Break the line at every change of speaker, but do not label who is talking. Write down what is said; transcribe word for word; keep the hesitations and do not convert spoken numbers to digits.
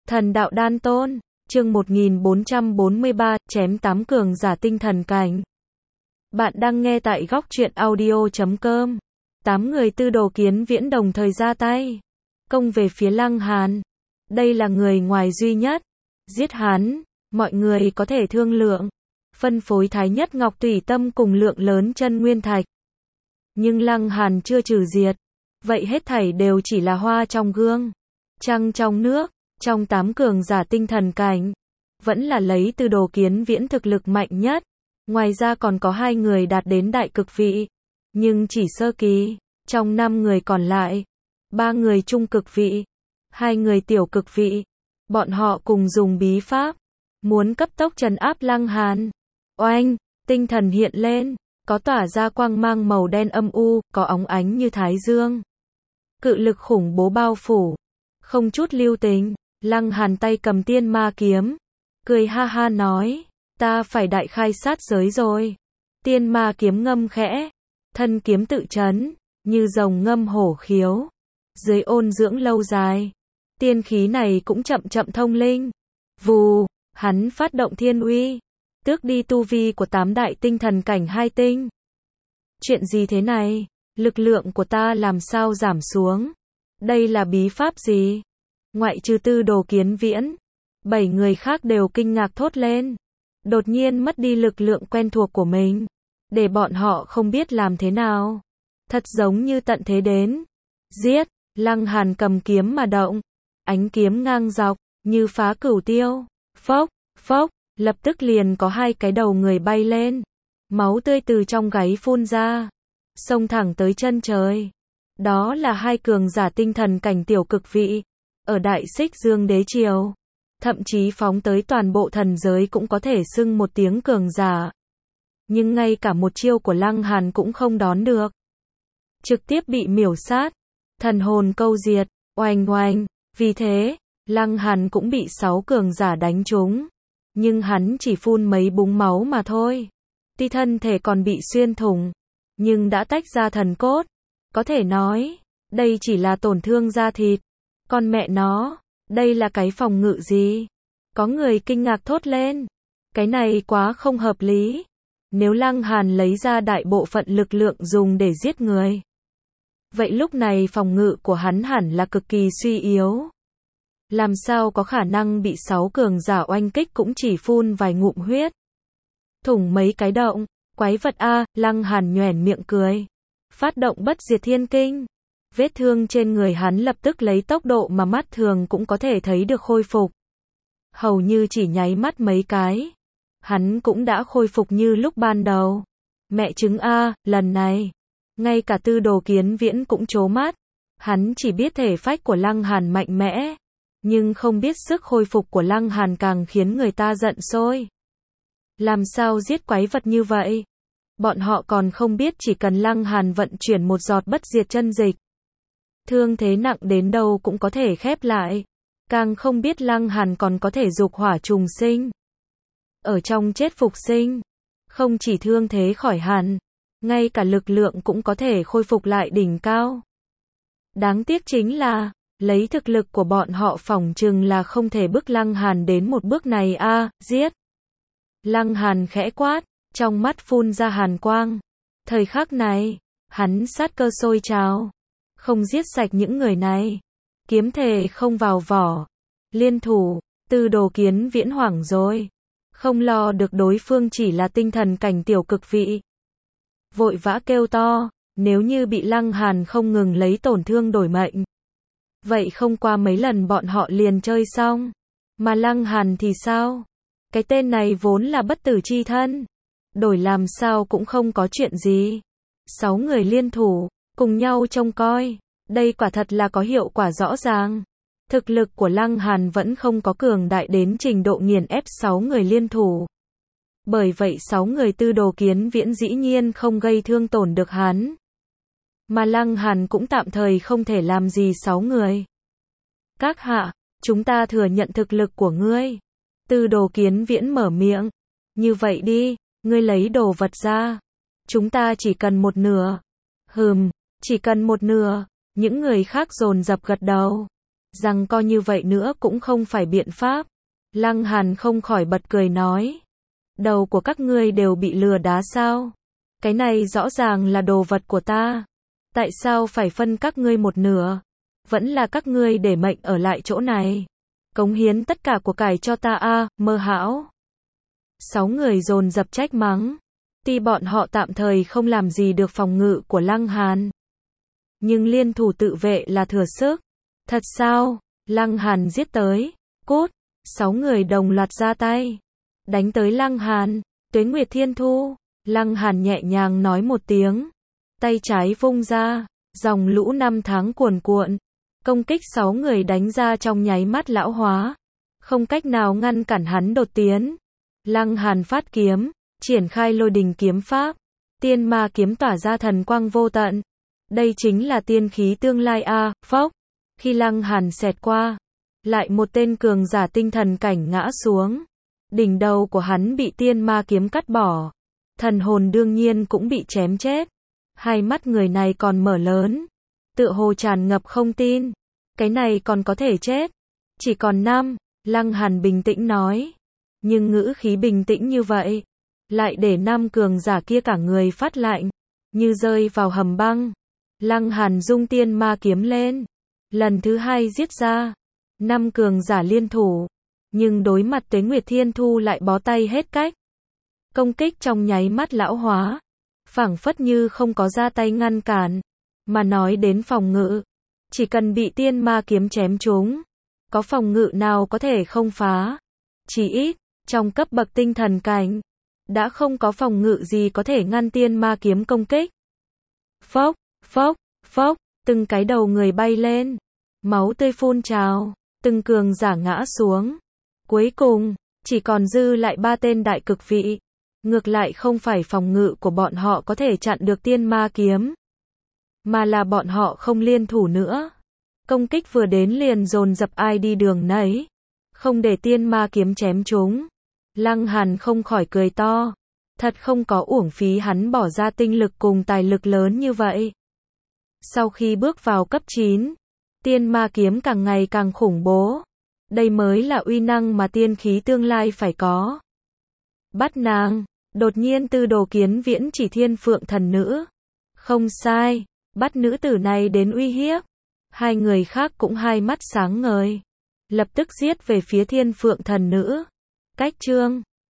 Thần đạo đan tôn, chương một nghìn bốn trăm bốn mươi ba, chém tám cường giả tinh thần cảnh. Bạn đang nghe tại góc truyện audio chấm com. Tám người tư đồ kiến viễn đồng thời ra tay. Công về phía Lăng Hàn. Đây là người ngoài duy nhất. Giết hắn, mọi người có thể thương lượng. Phân phối Thái Nhất Ngọc Tùy Tâm cùng lượng lớn chân nguyên thạch. Nhưng Lăng Hàn chưa trừ diệt. Vậy hết thảy đều chỉ là hoa trong gương. Trăng trong nước. Trong tám cường giả tinh thần cảnh, vẫn là lấy tư đồ kiến viễn thực lực mạnh nhất. Ngoài ra còn có hai người đạt đến đại cực vị, nhưng chỉ sơ kỳ. Trong năm người còn lại, ba người trung cực vị, hai người tiểu cực vị. Bọn họ cùng dùng bí pháp, muốn cấp tốc trấn áp Lăng Hàn. Oanh, tinh thần hiện lên, có tỏa ra quang mang màu đen âm u, có óng ánh như thái dương. Cự lực khủng bố bao phủ, không chút lưu tình. Lăng Hàn tay cầm tiên ma kiếm, cười ha ha nói, ta phải đại khai sát giới rồi. Tiên ma kiếm ngâm khẽ, thân kiếm tự chấn, như rồng ngâm hổ khiếu. Dưới ôn dưỡng lâu dài, tiên khí này cũng chậm chậm thông linh. Vù, hắn phát động thiên uy, tước đi tu vi của tám đại tinh thần cảnh hai tinh. Chuyện gì thế này? Lực lượng của ta làm sao giảm xuống? Đây là bí pháp gì? Ngoại trừ tư đồ kiến viễn, bảy người khác đều kinh ngạc thốt lên. Đột nhiên mất đi lực lượng quen thuộc của mình, để bọn họ không biết làm thế nào. Thật giống như tận thế đến. Giết, Lăng Hàn cầm kiếm mà động. Ánh kiếm ngang dọc, như phá cửu tiêu. Phốc, phốc, lập tức liền có hai cái đầu người bay lên. Máu tươi từ trong gáy phun ra, xông thẳng tới chân trời. Đó là hai cường giả tinh thần cảnh tiểu cực vị. Ở Đại Xích Dương Đế Triều, thậm chí phóng tới toàn bộ thần giới cũng có thể xưng một tiếng cường giả. Nhưng ngay cả một chiêu của Lăng Hàn cũng không đón được. Trực tiếp bị miểu sát, thần hồn câu diệt, oanh oanh. Vì thế, Lăng Hàn cũng bị sáu cường giả đánh trúng. Nhưng hắn chỉ phun mấy búng máu mà thôi. Tuy thân thể còn bị xuyên thủng, nhưng đã tách ra thần cốt. Có thể nói, đây chỉ là tổn thương da thịt. Con mẹ nó, đây là cái phòng ngự gì? Có người kinh ngạc thốt lên. Cái này quá không hợp lý. Nếu Lăng Hàn lấy ra đại bộ phận lực lượng dùng để giết người, vậy lúc này phòng ngự của hắn hẳn là cực kỳ suy yếu. Làm sao có khả năng bị sáu cường giả oanh kích cũng chỉ phun vài ngụm huyết. Thủng mấy cái động, quái vật a, Lăng Hàn nhoẻn miệng cười. Phát động bất diệt thiên kinh. Vết thương trên người hắn lập tức lấy tốc độ mà mắt thường cũng có thể thấy được khôi phục. Hầu như chỉ nháy mắt mấy cái, hắn cũng đã khôi phục như lúc ban đầu. Mẹ chứng a, lần này, ngay cả tư đồ kiến viễn cũng trố mắt. Hắn chỉ biết thể phách của Lăng Hàn mạnh mẽ, nhưng không biết sức khôi phục của Lăng Hàn càng khiến người ta giận sôi. Làm sao giết quái vật như vậy? Bọn họ còn không biết chỉ cần Lăng Hàn vận chuyển một giọt bất diệt chân dịch, thương thế nặng đến đâu cũng có thể khép lại. Càng không biết Lăng Hàn còn có thể dục hỏa trùng sinh. Ở trong chết phục sinh, không chỉ thương thế khỏi hẳn, ngay cả lực lượng cũng có thể khôi phục lại đỉnh cao. Đáng tiếc chính là, lấy thực lực của bọn họ phỏng chừng là không thể bức Lăng Hàn đến một bước này a, à, giết. Lăng Hàn khẽ quát, trong mắt phun ra hàn quang. Thời khắc này, hắn sát cơ sôi trào. Không giết sạch những người này, kiếm thể không vào vỏ. Liên thủ, tư đồ kiến viễn hoảng rồi. Không lo được đối phương chỉ là tinh thần cảnh tiểu cực vị. Vội vã kêu to, nếu như bị Lăng Hàn không ngừng lấy tổn thương đổi mệnh, vậy không qua mấy lần bọn họ liền chơi xong. Mà Lăng Hàn thì sao? Cái tên này vốn là bất tử chi thân. Đổi làm sao cũng không có chuyện gì. Sáu người liên thủ, cùng nhau trông coi, đây quả thật là có hiệu quả rõ ràng. Thực lực của Lăng Hàn vẫn không có cường đại đến trình độ nghiền ép sáu người liên thủ. Bởi vậy sáu người tư đồ kiến viễn dĩ nhiên không gây thương tổn được hắn. Mà Lăng Hàn cũng tạm thời không thể làm gì sáu người. Các hạ, chúng ta thừa nhận thực lực của ngươi. Tư đồ kiến viễn mở miệng. Như vậy đi, ngươi lấy đồ vật ra. Chúng ta chỉ cần một nửa. Hừm, chỉ cần một nửa. Những người khác dồn dập gật đầu. rằng coi như vậy nữa cũng không phải biện pháp. Lăng Hàn không khỏi bật cười nói. Đầu của các ngươi đều bị lừa đá sao? Cái này rõ ràng là đồ vật của ta. Tại sao phải phân các ngươi một nửa? Vẫn là các ngươi để mệnh ở lại chỗ này. Cống hiến tất cả của cải cho ta a, Mơ Hão. Sáu người dồn dập trách mắng. Tuy bọn họ tạm thời không làm gì được phòng ngự của Lăng Hàn, nhưng liên thủ tự vệ là thừa sức. Thật sao? Lăng Hàn giết tới. Cút. Sáu người đồng loạt ra tay. Đánh tới Lăng Hàn. Tuế Nguyệt Thiên Thu. Lăng Hàn nhẹ nhàng nói một tiếng. Tay trái vung ra. Dòng lũ năm tháng cuồn cuộn. Công kích sáu người đánh ra trong nháy mắt lão hóa. Không cách nào ngăn cản hắn đột tiến. Lăng Hàn phát kiếm. Triển khai lôi đình kiếm pháp. Tiên ma kiếm tỏa ra thần quang vô tận. Đây chính là tiên khí tương lai a, phốc. Khi Lăng Hàn xẹt qua, lại một tên cường giả tinh thần cảnh ngã xuống. Đỉnh đầu của hắn bị tiên ma kiếm cắt bỏ. Thần hồn đương nhiên cũng bị chém chết. Hai mắt người này còn mở lớn, tựa hồ tràn ngập không tin. Cái này còn có thể chết. Chỉ còn năm, Lăng Hàn bình tĩnh nói. Nhưng ngữ khí bình tĩnh như vậy, lại để năm cường giả kia cả người phát lạnh, như rơi vào hầm băng. Lăng Hàn dung tiên ma kiếm lên, lần thứ hai giết ra. Năm cường giả liên thủ, nhưng đối mặt Tuế Nguyệt Thiên Thu lại bó tay hết cách. Công kích trong nháy mắt lão hóa, phảng phất như không có ra tay ngăn cản. Mà nói đến phòng ngự, chỉ cần bị tiên ma kiếm chém trúng, có phòng ngự nào có thể không phá. Chỉ ít, trong cấp bậc tinh thần cảnh, đã không có phòng ngự gì có thể ngăn tiên ma kiếm công kích. Phốc, phốc, phốc, từng cái đầu người bay lên, máu tươi phun trào, từng cường giả ngã xuống. Cuối cùng, chỉ còn dư lại ba tên đại cực vị. Ngược lại không phải phòng ngự của bọn họ có thể chặn được tiên ma kiếm, mà là bọn họ không liên thủ nữa. Công kích vừa đến liền dồn dập ai đi đường nấy, không để tiên ma kiếm chém chúng. Lăng Hàn không khỏi cười to. Thật không có uổng phí hắn bỏ ra tinh lực cùng tài lực lớn như vậy. Sau khi bước vào cấp chín, tiên ma kiếm càng ngày càng khủng bố. Đây mới là uy năng mà tiên khí tương lai phải có. Bắt nàng. Đột nhiên Tư Đồ Kiến Viễn chỉ Thiên Phượng thần nữ. Không sai, bắt nữ tử này đến uy hiếp. Hai người khác cũng hai mắt sáng ngời, lập tức giết về phía Thiên Phượng thần nữ. Cách chương